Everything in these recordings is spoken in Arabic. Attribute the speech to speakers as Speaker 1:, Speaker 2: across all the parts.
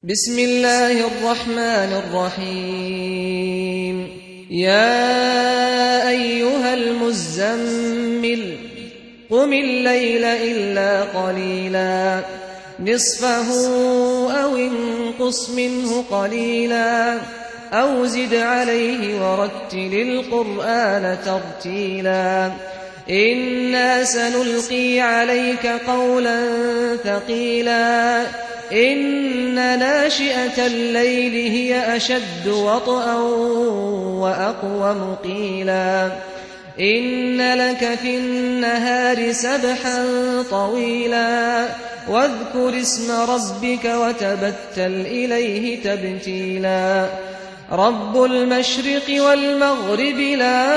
Speaker 1: بسم الله الرحمن الرحيم يا أيها المزمل قم الليل إلا قليلا نصفه أو انقص منه قليلا أو زد عليه ورتل القرآن ترتيلا إنا سنلقي عليك قولا ثقيلا إن ناشئة الليل هي أشد وطئا وأقوم قيلا إن لك في النهار سبحا طويلا واذكر اسم ربك وتبتل إليه تبتيلا رب المشرق والمغرب لا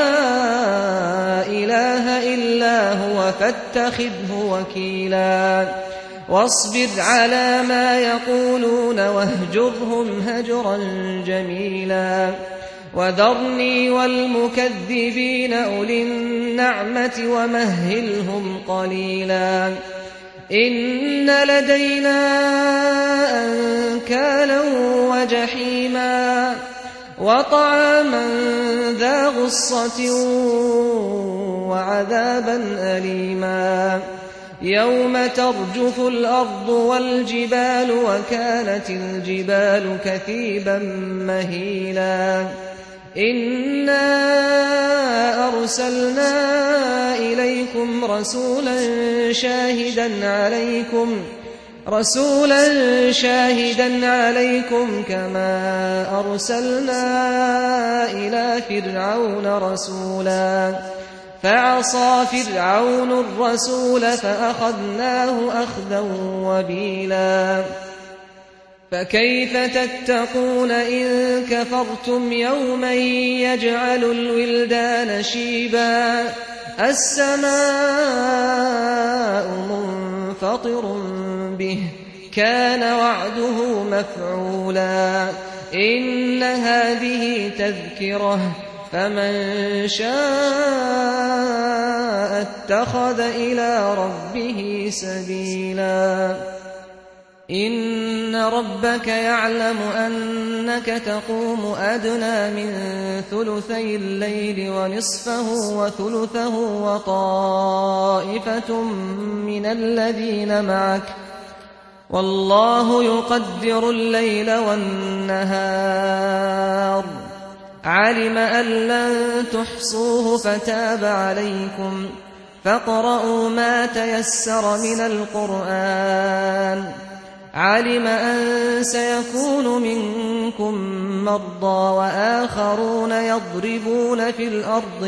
Speaker 1: إله إلا هو فاتخذه وكيلا واصبر على ما يقولون واهجرهم هجرا جميلا وذرني والمكذبين أولي النعمة ومهلهم قليلا إن لدينا أنكالا وجحيما وطعاما ذا غصة وعذابا أليما يوم ترجف الأرض والجبال وكانت الجبال كثيبا مهيلا إنا أرسلنا إليكم رسولا شاهدا عليكم كما أرسلنا إلى فرعون رسولا فعصى فرعون الرسول فأخذناه أخذا وبيلا فكيف تتقون إن كفرتم يوما يجعل الولدان شيبا السماء منفطر به كان وعده مفعولا إن هذه تذكرة فمن شاء اتخذ إلى ربه سبيلا إن ربك يعلم أنك تقوم أدنى من ثلثي الليل ونصفه وثلثه وطائفة من الذين معك والله يقدر الليل والنهار علم أن لن تحصوه فتاب عليكم فاقرؤوا ما تيسر من القرآن علم أن سيكون منكم مرضى وآخرون يضربون في الأرض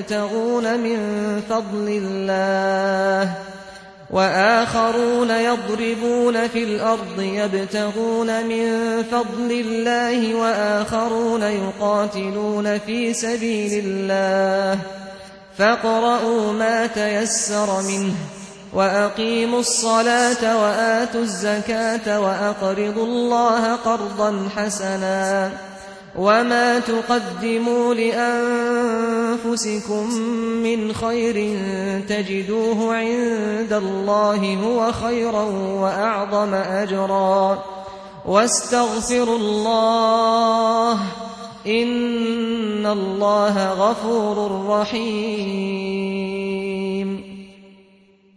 Speaker 1: يبتغون من فضل الله وآخرون يقاتلون في سبيل الله فاقرؤوا ما تيسر منه وأقيموا الصلاة وآتوا الزكاة وأقرضوا الله قرضا حسنا وما تقدموا لأنفسكم من خير تجدوه عند الله هو خيرا وأعظم أجرا واستغفروا الله إن الله غفور رحيم